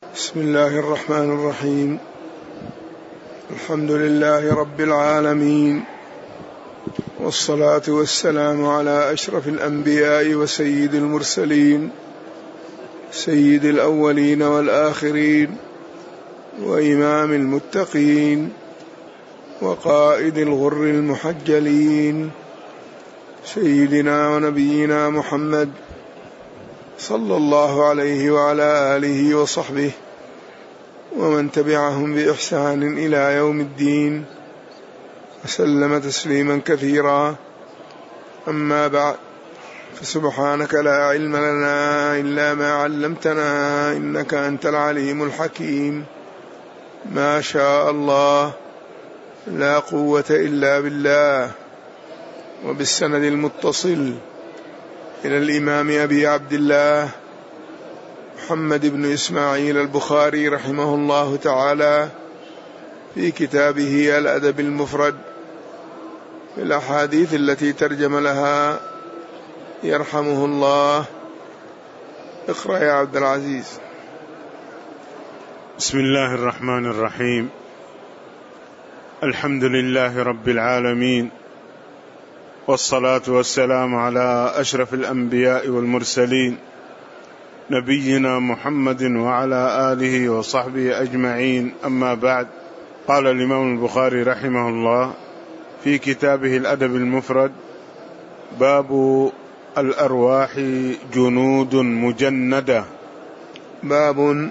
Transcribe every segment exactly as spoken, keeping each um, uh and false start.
بسم الله الرحمن الرحيم. الحمد لله رب العالمين، والصلاة والسلام على أشرف الأنبياء وسيد المرسلين، سيد الأولين والآخرين، وإمام المتقين، وقائد الغر المحجلين، سيدنا ونبينا محمد صلى الله عليه وعلى آله وصحبه ومن تبعهم بإحسان إلى يوم الدين، وسلم تسليما كثيرا. أما بعد، فسبحانك لا علم لنا إلا ما علمتنا إنك أنت العليم الحكيم. ما شاء الله، لا قوة إلا بالله. وبالسند المتصل إلى الإمام أبي عبد الله محمد بن إسماعيل البخاري رحمه الله تعالى في كتابه الأدب المفرد في الأحاديث التي ترجم لها يرحمه الله. اقرأ يا عبد العزيز. بسم الله الرحمن الرحيم. الحمد لله رب العالمين، والصلاة والسلام على أشرف الأنبياء والمرسلين، نبينا محمد وعلى آله وصحبه أجمعين. أما بعد، قال الإمام البخاري رحمه الله في كتابه الأدب المفرد: باب الأرواح جنود مجندة. باب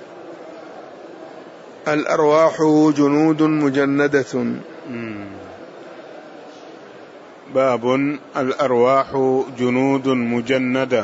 الأرواح جنود مجندة. باب الأرواح جنود مجندة.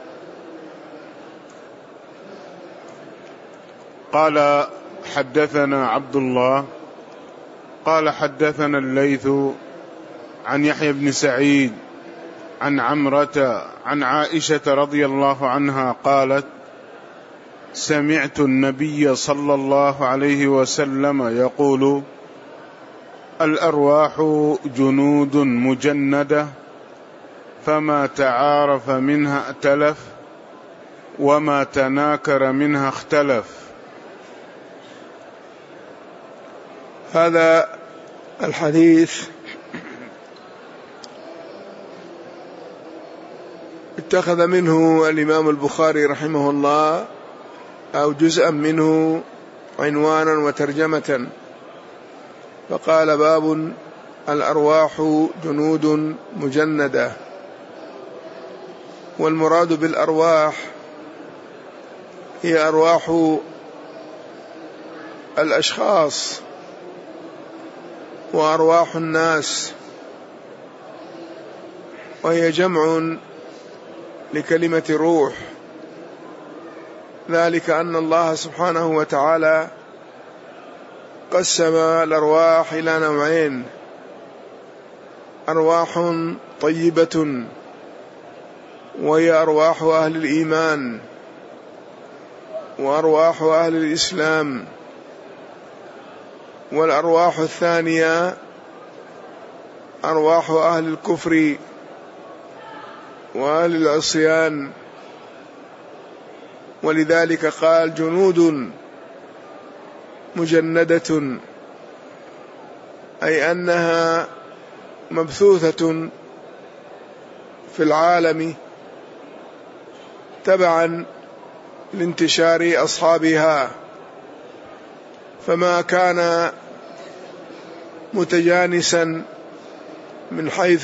قال: حدثنا عبد الله قال حدثنا الليث عن يحيى بن سعيد عن عمرة عن عائشة رضي الله عنها قالت: سمعت النبي صلى الله عليه وسلم يقول: الأرواح جنود مجندة، فما تعارف منها ائتلف، وما تناكر منها اختلف. هذا الحديث اتخذ منه الإمام البخاري رحمه الله أو جزءا منه عنوانا وترجمة، فقال: باب الأرواح جنود مجندة. والمراد بالأرواح هي أرواح الأشخاص وأرواح الناس، وهي جمع لكلمة روح، ذلك أن الله سبحانه وتعالى قسم الأرواح إلى نوعين: أرواح طيبة وهي أرواح أهل الإيمان، وأرواح أهل الإسلام، والأرواح الثانية أرواح أهل الكفر وأهل العصيان. ولذلك قال: جنود مجندة، أي أنها مبثوثة في العالم تبعا لانتشار أصحابها، فما كان متجانسا من حيث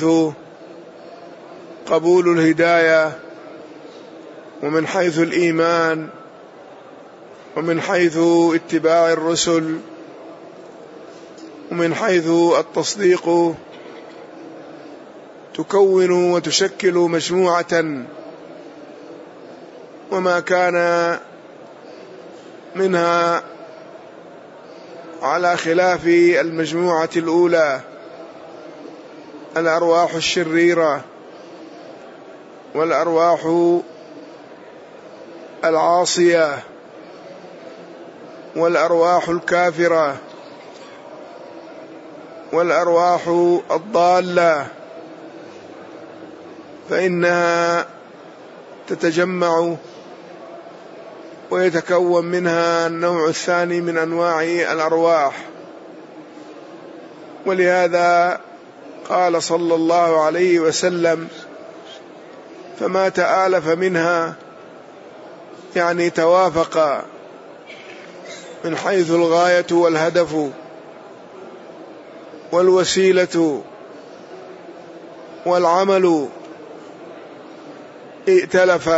قبول الهداية، ومن حيث الإيمان، ومن حيث اتباع الرسل، ومن حيث التصديق، تكون وتشكل مجموعة، وما كان منها على خلاف المجموعة الأولى الأرواح الشريرة والأرواح العاصية والأرواح الكافرة والأرواح الضالة، فإنها تتجمع ويتكون منها النوع الثاني من أنواع الأرواح. ولهذا قال صلى الله عليه وسلم: فما تآلف منها، يعني توافق من حيث الغاية والهدف والوسيلة والعمل، ائتلف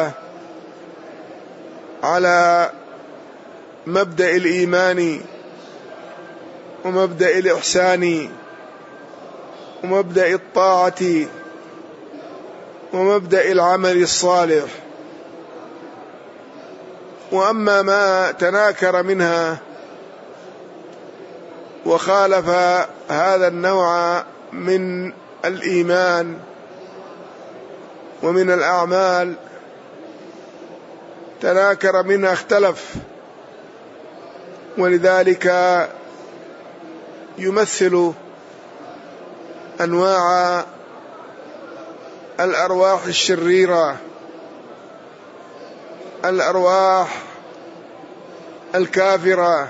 على مبدأ الإيمان ومبدأ الإحسان ومبدأ الطاعة ومبدأ العمل الصالح. وأما ما تناكر منها وخالف هذا النوع من الإيمان ومن الأعمال، تناكر منها اختلف، ولذلك يمثل أنواع الأرواح الشريرة، الأرواح الكافرة،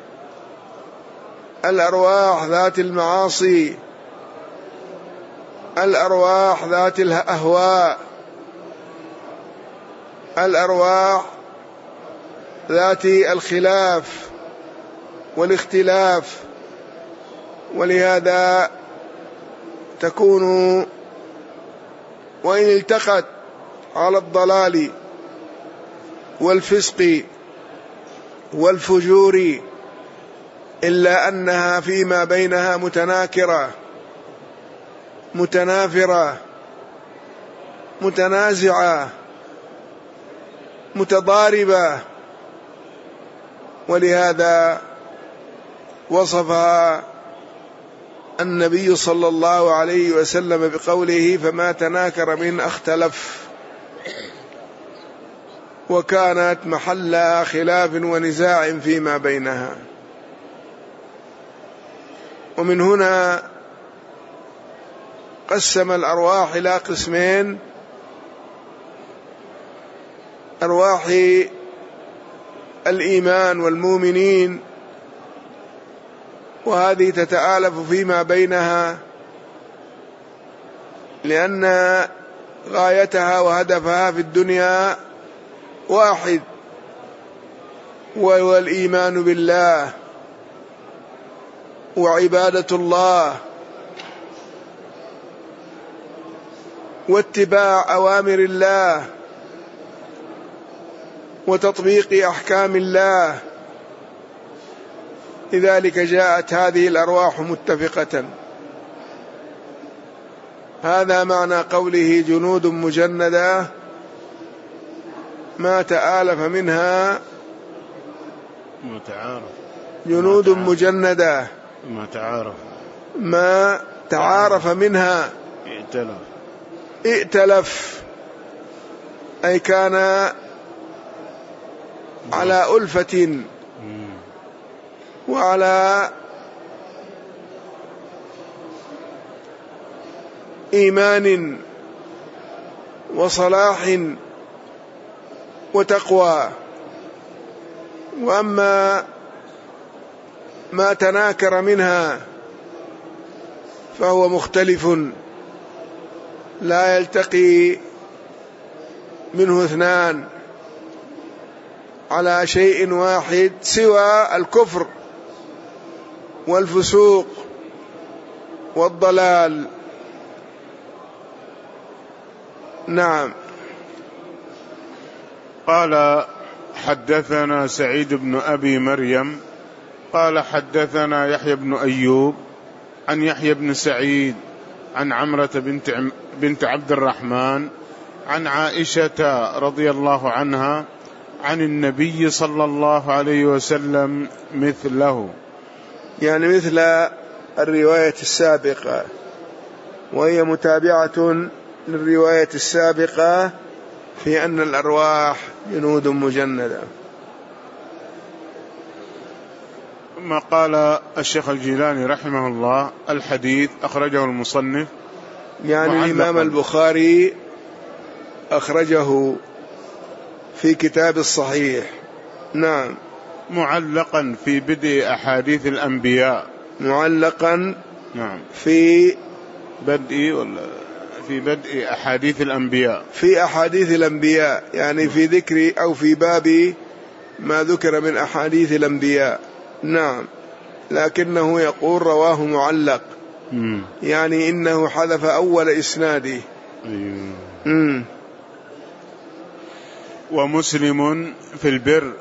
الأرواح ذات المعاصي، الأرواح ذات الأهواء، الأرواح ذات الخلاف والاختلاف. ولهذا تكون وإن التقت على الضلال والفسق والفجور إلا أنها فيما بينها متناكرة متنافرة متنازعة متضاربة. ولهذا وصفها النبي صلى الله عليه وسلم بقوله: فما تناكر من اختلف، وكانت محل خلاف ونزاع فيما بينها. ومن هنا قسم الأرواح إلى قسمين: أرواح الإيمان والمؤمنين، وهذه تتآلف فيما بينها لأن غايتها وهدفها في الدنيا واحد، وهو الإيمان بالله وعبادة الله واتباع أوامر الله وتطبيق أحكام الله. لذلك جاءت هذه الأرواح متفقة. هذا معنى قوله: جنود مجندة ما تآلف منها ما تعارف جنود مجندة ما تعارف ما تعارف منها ائتلف ائتلف أي كان على ألفة وعلى إيمان وصلاح وتقوى. وأما ما تناكر منها فهو مختلف لا يلتقي منه اثنان على شيء واحد سوى الكفر والفسوق والضلال. نعم. قال: حدثنا سعيد بن أبي مريم قال حدثنا يحيى بن أيوب عن يحيى بن سعيد عن عمرة بنت, بنت عبد الرحمن عن عائشة رضي الله عنها عن النبي صلى الله عليه وسلم مثله، يعني مثل الرواية السابقة، وهي متابعة للرواية السابقة في أن الأرواح جنود مجندة. ثم قال الشيخ الجيلاني رحمه الله: الحديث أخرجه المصنف، يعني الإمام البخاري أخرجه في كتاب الصحيح نعم. معلقا في بدء أحاديث الأنبياء. معلقا نعم. في بدء ولا في بدء أحاديث الأنبياء. في أحاديث الأنبياء يعني في ذكر أو في باب ما ذكر من أحاديث الأنبياء. نعم. لكنه يقول رواه معلق، مم. يعني إنه حذف أول إسناده. أيوه. ومسلم في البر.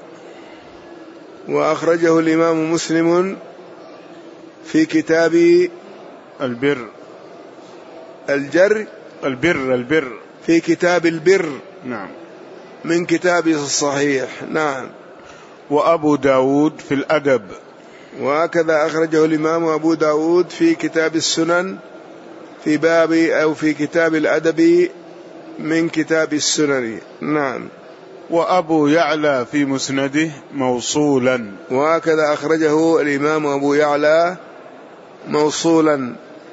وأخرجه الإمام مسلم في كتاب البر. الجر البر البر في كتاب البر. نعم. من كتابه الصحيح. نعم. وأبو داود في الأدب. وهكذا أخرجه الإمام أبو داود في كتاب السنن في باب أو في كتاب الأدب من كتاب السنن. نعم. وأبو يعلى في مسنده موصولا. وهكذا أخرجه الإمام أبو يعلى موصولا.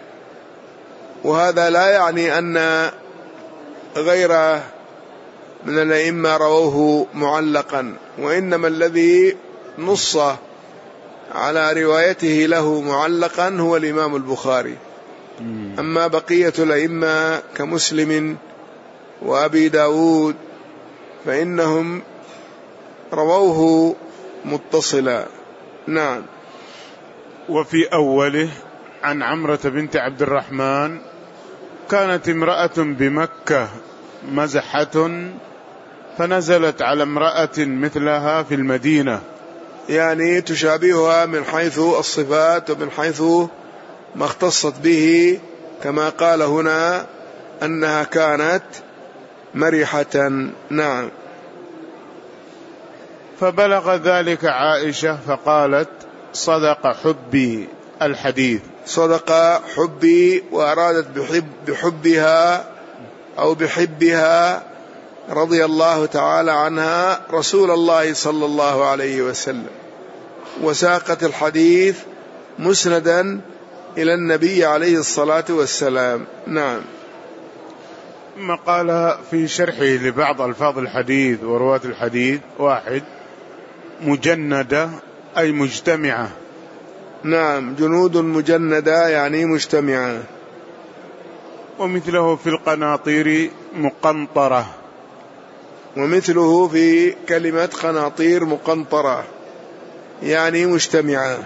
وهذا لا يعني أن غيره من الأئمة رووه معلقا، وإنما الذي نص على روايته له معلقا هو الإمام البخاري. أما بقية الأئمة كمسلم وأبي داود فإنهم رووه متصلا. نعم. وفي أوله عن عمرة بنت عبد الرحمن كانت امرأة بمكة مزحة فنزلت على امرأة مثلها في المدينة، يعني تشابهها من حيث الصفات ومن حيث ما اختصت به، كما قال هنا أنها كانت مرحة. نعم. فبلغ ذلك عائشة فقالت صدق حبي الحديث. صدق حبي، وأرادت بحب بحبها أو بحبها رضي الله تعالى عنها رسول الله صلى الله عليه وسلم، وساقت الحديث مسندا إلى النبي عليه الصلاة والسلام. نعم. ثم قال في شرحه لبعض ألفاظ الحديث ورواة الحديث: واحد، مجندة أي مجتمعة. نعم. جنود مجندة يعني مجتمعة. ومثله في القناطير مقنطرة. ومثله في كلمة قناطير مقنطرة يعني مجتمعة.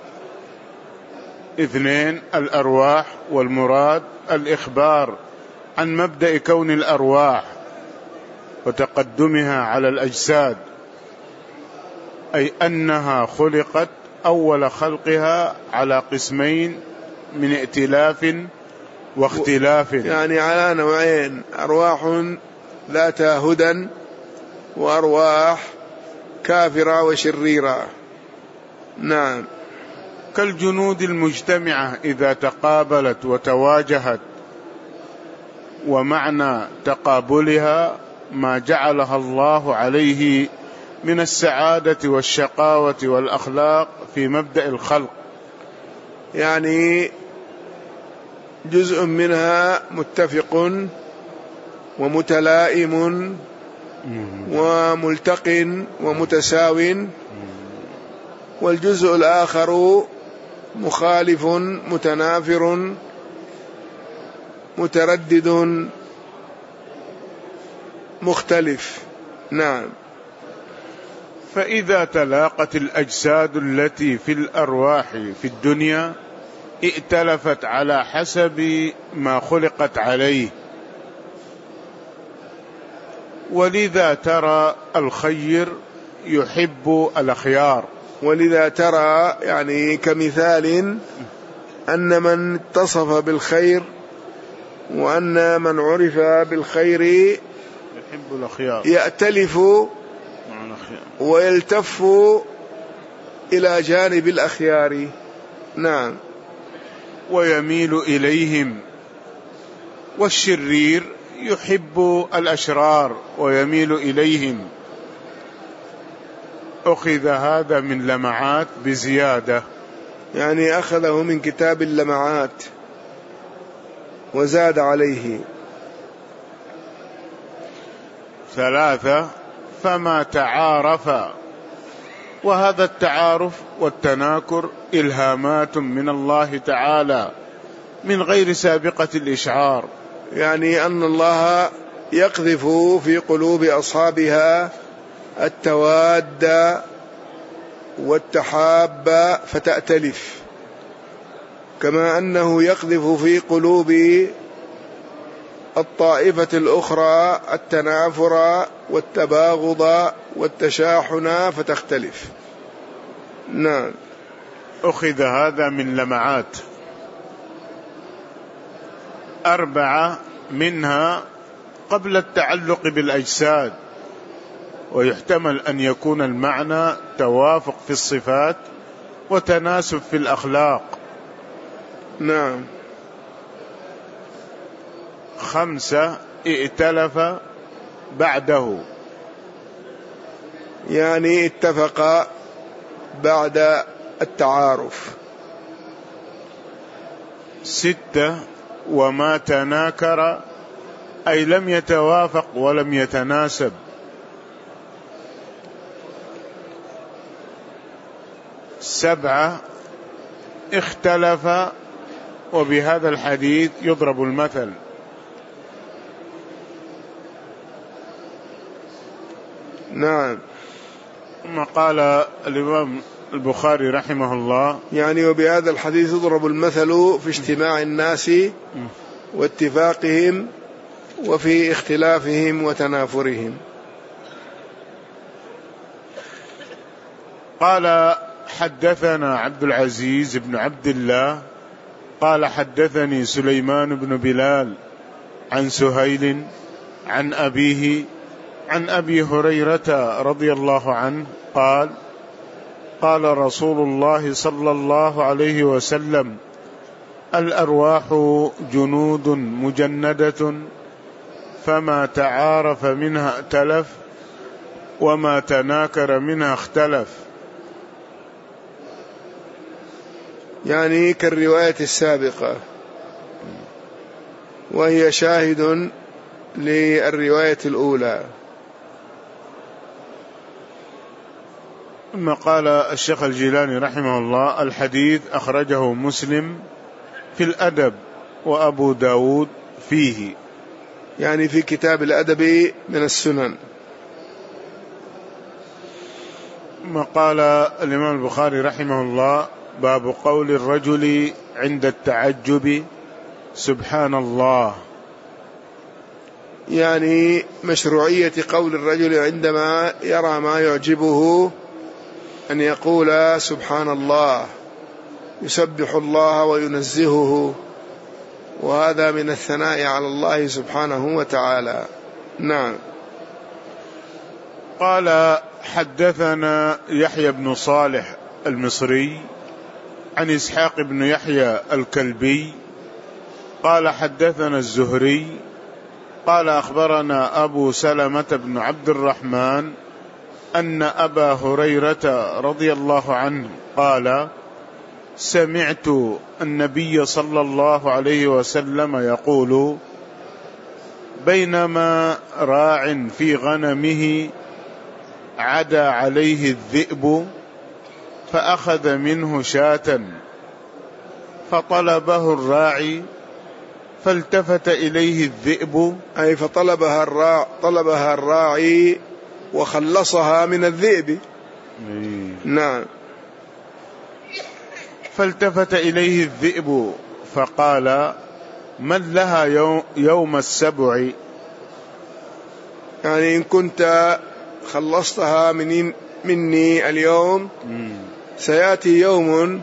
اثنين، الأرواح، والمراد الإخبار عن مبدأ كون الأرواح وتقدمها على الأجساد، أي أنها خلقت أول خلقها على قسمين من ائتلاف واختلاف، يعني على نوعين: أرواح ذات هدى وأرواح كافرة وشريرة. نعم. كالجنود المجتمعة إذا تقابلت وتواجهت، ومعنى تقابلها ما جعلها الله عليه من السعادة والشقاوة والأخلاق في مبدأ الخلق، يعني جزء منها متفق ومتلائم وملتق ومتساو، والجزء الآخر مخالف متنافر متردد مختلف. نعم. فإذا تلاقت الأجساد التي في الأرواح في الدنيا ائتلفت على حسب ما خلقت عليه، ولذا ترى الخير يحب الأخيار. ولذا ترى يعني كمثال أن من اتصف بالخير وأن من عرف بالخير يحب الأخيار، يأتلف ويلتف إلى جانب الأخيار. نعم. ويميل إليهم. والشرير يحب الأشرار ويميل إليهم. أخذ هذا من لمعات بزيادة، يعني أخذه من كتاب اللمعات وزاد عليه. ثلاثة، فما تعارف وهذا التعارف والتناكر إلهامات من الله تعالى من غير سابقة الإشعار، يعني أن الله يقذف في قلوب أصحابها التواد والتحاب فتأتلف، كما أنه يقذف في قلوب الطائفة الأخرى التنافر والتباغض والتشاحن فتختلف. نعم. أخذ هذا من لمعات أربعة، منها قبل التعلق بالأجساد، ويحتمل أن يكون المعنى توافق في الصفات وتناسب في الأخلاق. نعم. خمسة، ائتلف بعده، يعني اتفق بعد التعارف. ستة، وما تناكر أي لم يتوافق ولم يتناسب. سبعة، اختلف، وبهذا الحديث يضرب المثل. نعم. ثم قال الإمام البخاري رحمه الله يعني وبهذا الحديث يضرب المثل في اجتماع الناس واتفاقهم وفي اختلافهم وتنافرهم. قال حدثنا عبد العزيز بن عبد الله قال حدثني سليمان بن بلال عن سهيل عن أبيه عن أبي هريرة رضي الله عنه قال قال رسول الله صلى الله عليه وسلم: الأرواح جنود مجندة، فما تعارف منها ائتلف، وما تناكر منها اختلف. يعني كالرواية السابقة، وهي شاهد للرواية الأولى. ثم قال الشيخ الجيلاني رحمه الله: الحديث أخرجه مسلم في الأدب وأبو داود فيه، يعني في كتاب الأدب من السنن. ثم قال الإمام البخاري رحمه الله: باب قول الرجل عند التعجب سبحان الله، يعني مشروعية قول الرجل عندما يرى ما يعجبه أن يقول سبحان الله، يسبح الله وينزهه، وهذا من الثناء على الله سبحانه وتعالى. نعم. قال حدثنا يحيى بن صالح المصري عن إسحاق بن يحيى الكلبي قال حدثنا الزهري قال أخبرنا أبو سلمة بن عبد الرحمن أن أبا هريرة رضي الله عنه قال: سمعت النبي صلى الله عليه وسلم يقول: بينما راع في غنمه عدا عليه الذئب فأخذ منه شاة، فطلبه الراعي فالتفت إليه الذئب، أي فطلبها الراعي طلبها الراعي وخلصها من الذئب. نعم. فالتفت إليه الذئب فقال: من لها يوم السبع؟ يعني إن كنت خلصتها من مني اليوم سيأتي يوم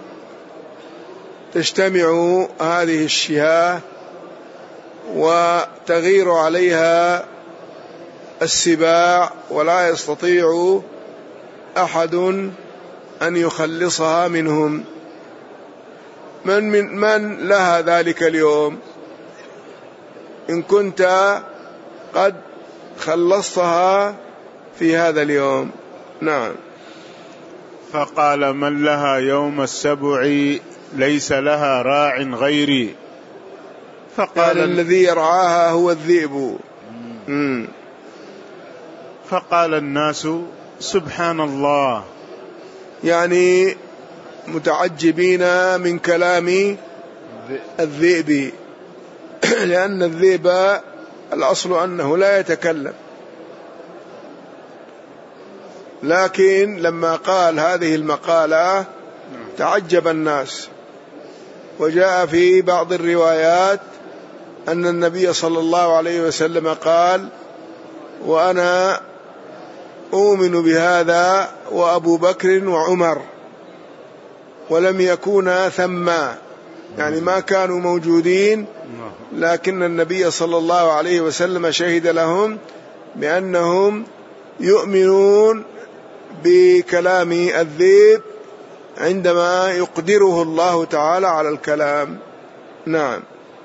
تجتمع هذه الشياه وتغير عليها السباع ولا يستطيع أحد أن يخلصها منهم. من, من, من لها ذلك اليوم إن كنت قد خلصتها في هذا اليوم؟ نعم. فقال: من لها يوم السبع ليس لها راع غيري. فقال الذي يرعاها هو الذئب. فقال الناس: سبحان الله. يعني متعجبين من كلام الذئب، لأن الذئب الأصل أنه لا يتكلم، لكن لما قال هذه المقالة تعجب الناس. وجاء في بعض الروايات أن النبي صلى الله عليه وسلم قال: وأنا أؤمن بهذا وأبو بكر وعمر، ولم يكونا ثما، يعني ما كانوا موجودين، لكن النبي صلى الله عليه وسلم شهد لهم بأنهم يؤمنون بكلام الذئب عندما يقدره الله تعالى على الكلام. نعم.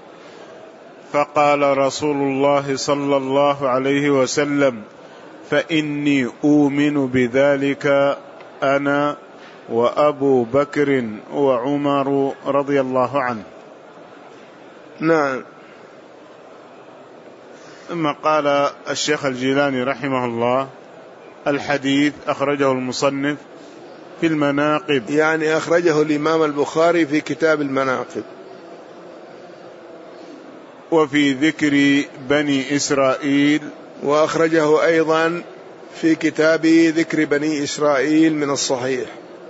فقال رسول الله صلى الله عليه وسلم: فإني أؤمن بذلك أنا وأبو بكر وعمر رضي الله عنه. نعم. ثم قال الشيخ الجيلاني رحمه الله: الحديث أخرجه المصنف في المناقب، يعني أخرجه الإمام البخاري في كتاب المناقب، وفي ذكر بني إسرائيل، وأخرجه أيضا في كتاب ذكر بني إسرائيل من الصحيح،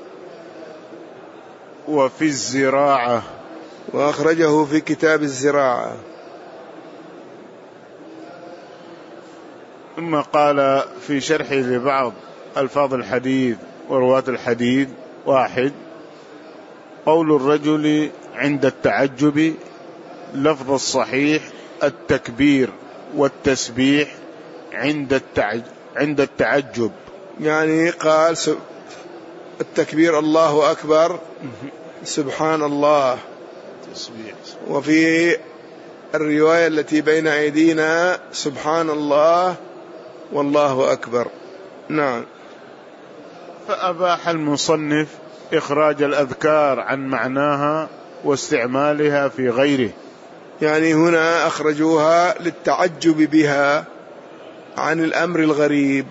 وفي الزراعة، وأخرجه في كتاب الزراعة. ثم قال في شرحه لبعض ألفاظ الحديث ورواة الحديث: واحد، قول الرجل عند التعجب لفظ الصحيح التكبير والتسبيح عند عند التعجب، يعني قال التكبير الله أكبر، سبحان الله. وفي الرواية التي بين أيدينا سبحان الله والله أكبر. نعم. فأباح المصنف إخراج الأذكار عن معناها واستعمالها في غيره، يعني هنا أخرجوها للتعجب بها عن الأمر الغريب،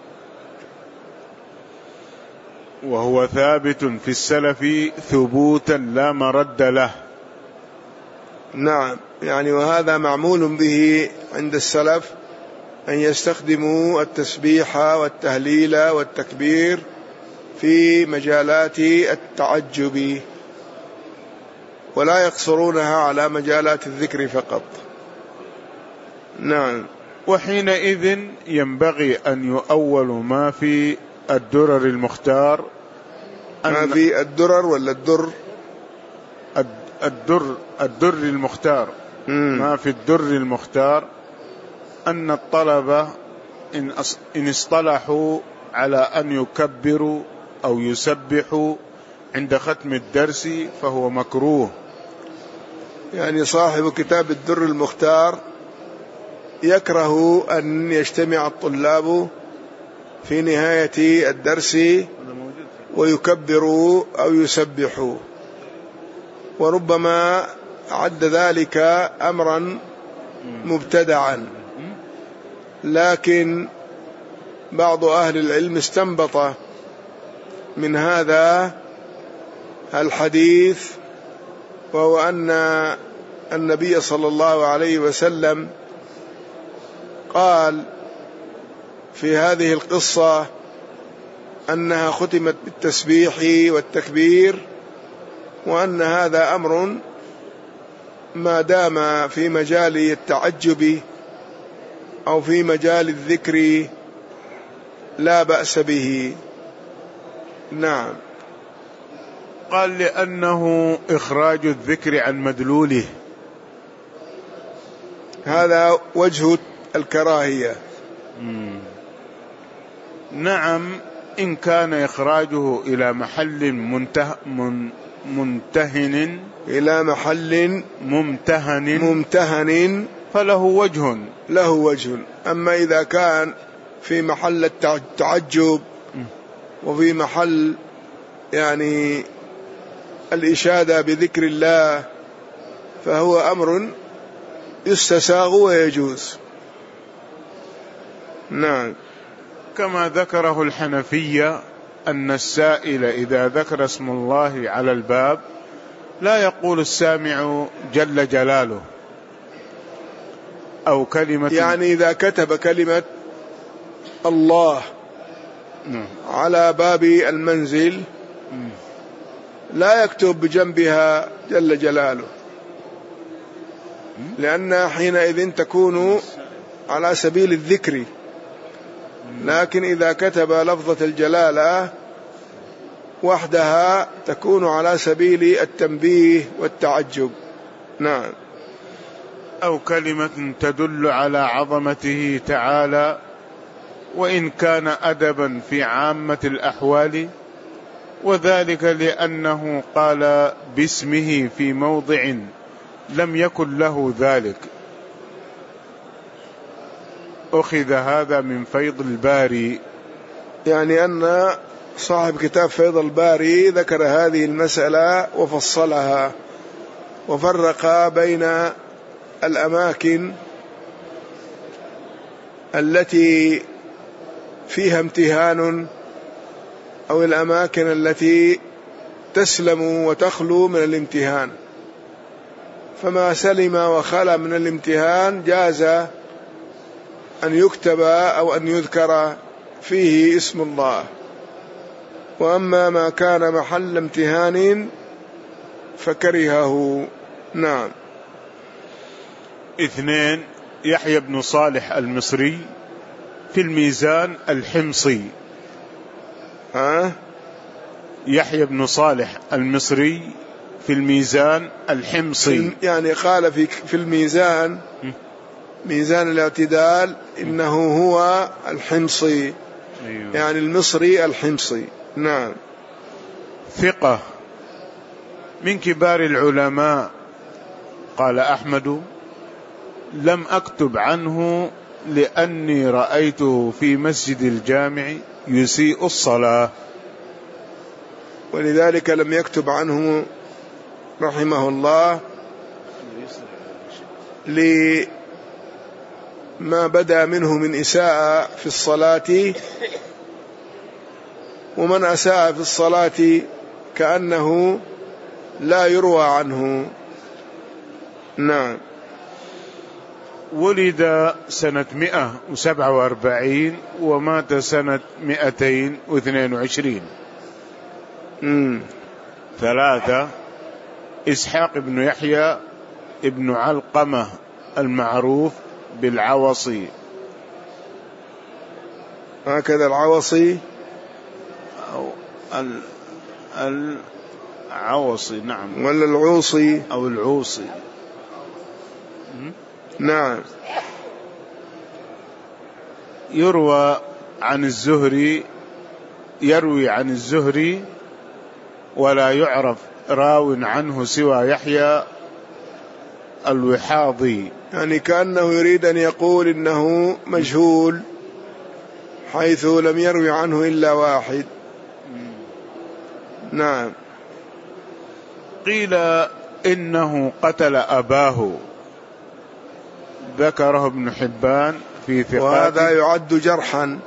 وهو ثابت في السلف ثبوتا لا مرد له. نعم، يعني وهذا معمول به عند السلف أن يستخدموا التسبيح والتهليل والتكبير في مجالات التعجب، ولا يقصرونها على مجالات الذكر فقط. نعم. وحينئذ ينبغي أن يؤول ما في الدرر المختار. ما في الدرر ولا الدر؟ الدر الدر المختار. مم. ما في الدر المختار أن الطلبة إن, إن اصطلحوا على أن يكبروا أو يسبحوا عند ختم الدرس فهو مكروه. يعني صاحب كتاب الدر المختار يكره أن يجتمع الطلاب في نهاية الدرس ويكبروا أو يسبحوا، وربما عد ذلك أمرا مبتدعا، لكن بعض أهل العلم استنبط من هذا الحديث، وهو أن النبي صلى الله عليه وسلم قال في هذه القصة أنها ختمت بالتسبيح والتكبير، وأن هذا أمر ما دام في مجال التعجب أو في مجال الذكر لا بأس به. نعم. قال لأنه إخراج الذكر عن مدلوله، هذا وجه الكراهية. مم. نعم، إن كان إخراجه إلى محل منته من منتهن إلى محل ممتهن ممتهن فله وجه له وجه. أما إذا كان في محل التعجب وفي محل يعني الإشادة بذكر الله فهو أمر يستساغ ويجوز. نعم. كما ذكره الحنفية أن السائل إذا ذكر اسم الله على الباب لا يقول السامع جل جلاله أو كلمة، يعني إذا كتب كلمة الله على باب المنزل لا يكتب بجنبها جل جلاله، لأن حينئذ تكون على سبيل الذكر، لكن إذا كتب لفظة الجلالة وحدها تكون على سبيل التنبيه والتعجب. نعم. أو كلمة تدل على عظمته تعالى، وإن كان أدبا في عامة الأحوال، وذلك لأنه قال باسمه في موضع لم يكن له ذلك. أخذ هذا من فيض الباري، يعني أن صاحب كتاب فيض الباري ذكر هذه المسألة وفصلها وفرق بين الأماكن التي فيها امتهان أو الأماكن التي تسلم وتخلو من الامتهان، فما سلم وخلى من الامتهان جاز أن يكتب أو أن يذكر فيه اسم الله، وأما ما كان محل امتهان فكرهه. نعم. اثنين، يحيى بن صالح المصري في الميزان الحمصي. ها؟ يحيى بن صالح المصري في الميزان الحمصي، يعني قال في في الميزان ميزان الاعتدال إنه هو الحمصي، يعني المصري الحمصي. نعم. ثقة من كبار العلماء. قال أحمد: لم أكتب عنه لأني رأيته في مسجد الجامع يسيء الصلاة، ولذلك لم يكتب عنه رحمه الله لما بدا منه من إساءة في الصلاة، ومن أساء في الصلاة كأنه لا يروى عنه. نعم. ولد سنة مئة وسبعة وأربعين ومات سنة مئتين واثنين وعشرين. مم. ثلاثة، إسحاق بن يحيى ابن علقمة المعروف بالعوصي. هكذا العوصي أو العوصي. نعم. ولا العوصي أو العوصي. نعم. يروى عن الزهري يروي عن الزهري ولا يعرف راو عنه سوى يحيى الوحاضي، يعني كأنه يريد أن يقول إنه مجهول حيث لم يروي عنه إلا واحد. نعم. قيل إنه قتل أباه، ذكره ابن حبان في ثقات، وهذا يعد جرحا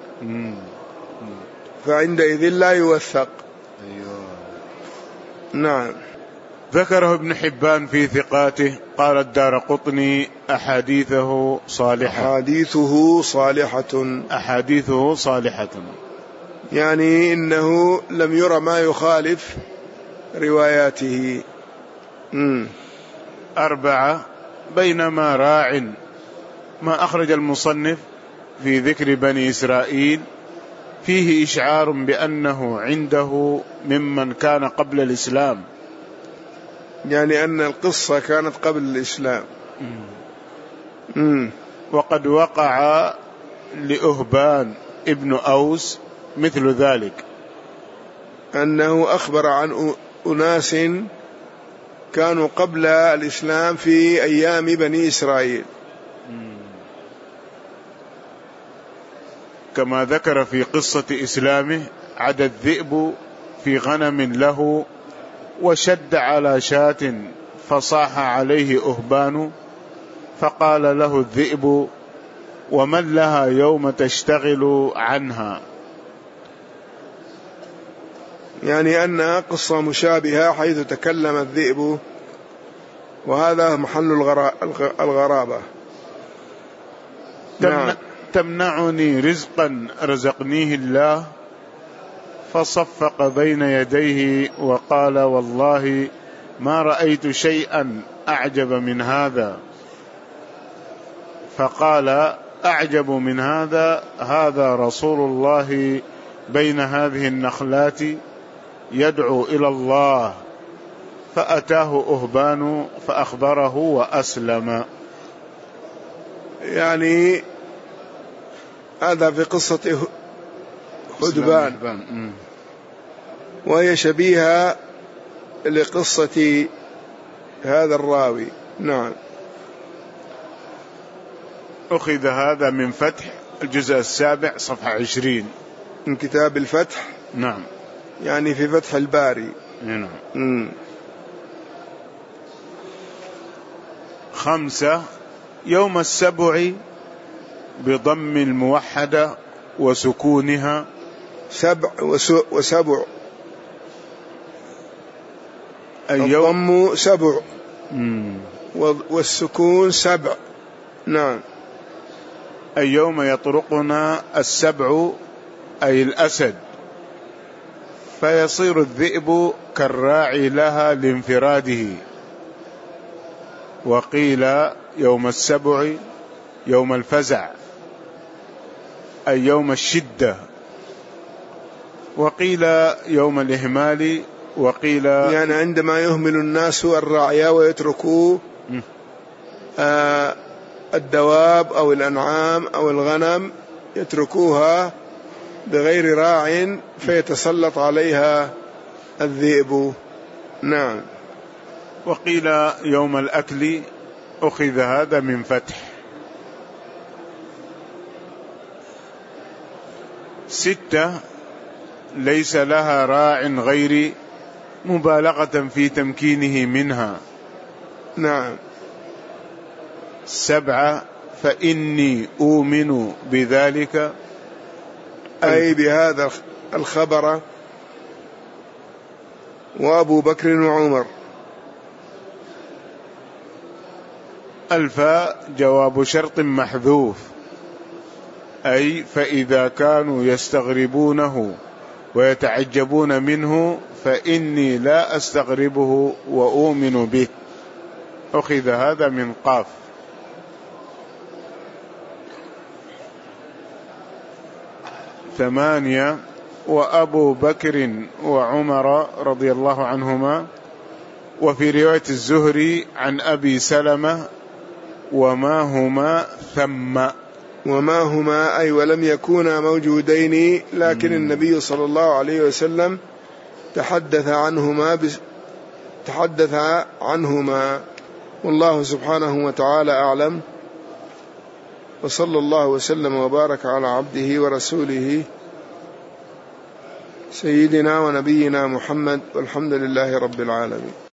فعندئذ لا يوثق. أيوة. نعم. ذكره ابن حبان في ثقاته. قال الدارقطني: أحاديثه صالحة. أحاديثه صالحة. أحاديثه صالحة، يعني إنه لم يرى ما يخالف رواياته. مم. أربعة، بينما راع ما أخرج المصنف في ذكر بني إسرائيل فيه إشعار بأنه عنده ممن كان قبل الإسلام، يعني أن القصة كانت قبل الإسلام. مم. وقد وقع لأهبان ابن أوس مثل ذلك، أنه أخبر عن أناس كانوا قبل الإسلام في أيام بني إسرائيل، كما ذكر في قصة إسلامه: عدا الذئب في غنم له وشد على شاة فصاح عليه أهبان، فقال له الذئب: ومن لها يوم تشتغل عنها. يعني أنها قصة مشابهة حيث تكلم الذئب، وهذا محل الغرابة. نعم. تمنعني رزقا رزقنيه الله، فصفق بين يديه وقال والله ما رأيت شيئا أعجب من هذا. فقال أعجب من هذا هذا رسول الله بين هذه النخلات يدعو إلى الله، فأتاه أهبان فأخبره وأسلم. يعني هذا في قصة هدبان، وهي شبيهة لقصة هذا الراوي. نعم. أخذ هذا من فتح الجزء السابع صفحة عشرين من كتاب الفتح. نعم. يعني في فتح الباري. نعم. مم. خمسة، يوم السبع بضم الموحدة وسكونها. سبع وسبع، الضم سبع والسكون سبع. نعم. اليوم يطرقنا السبع أي الأسد، فيصير الذئب كالراعي لها لانفراده. وقيل يوم السبع يوم الفزع أي يوم الشدة، وقيل يوم الإهمال، وقيل يعني عندما يهمل الناس الرعي ويتركوا آه الدواب أو الأنعام أو الغنم، يتركوها بغير راع فيتسلط عليها الذئب. نعم. وقيل يوم الأكل، أخذ هذا من فتح. ستة، ليس لها راع غير مبالغة في تمكينه منها. نعم. سبعة، فإني أؤمن بذلك أي بهذا الخبر وأبو بكر وعمر. الفاء جواب شرط محذوف، أي فإذا كانوا يستغربونه ويتعجبون منه فإني لا أستغربه وأؤمن به. أخذ هذا من قاف. ثمانية، وأبو بكر وعمر رضي الله عنهما. وفي رواية الزهري عن أبي سلمة وما هما ثم. وما هما أي ولم يكونا موجودين، لكن النبي صلى الله عليه وسلم تحدث عنهما بس تحدث عنهما والله سبحانه وتعالى أعلم. وصلى الله وسلم وبارك على عبده ورسوله سيدنا ونبينا محمد، والحمد لله رب العالمين.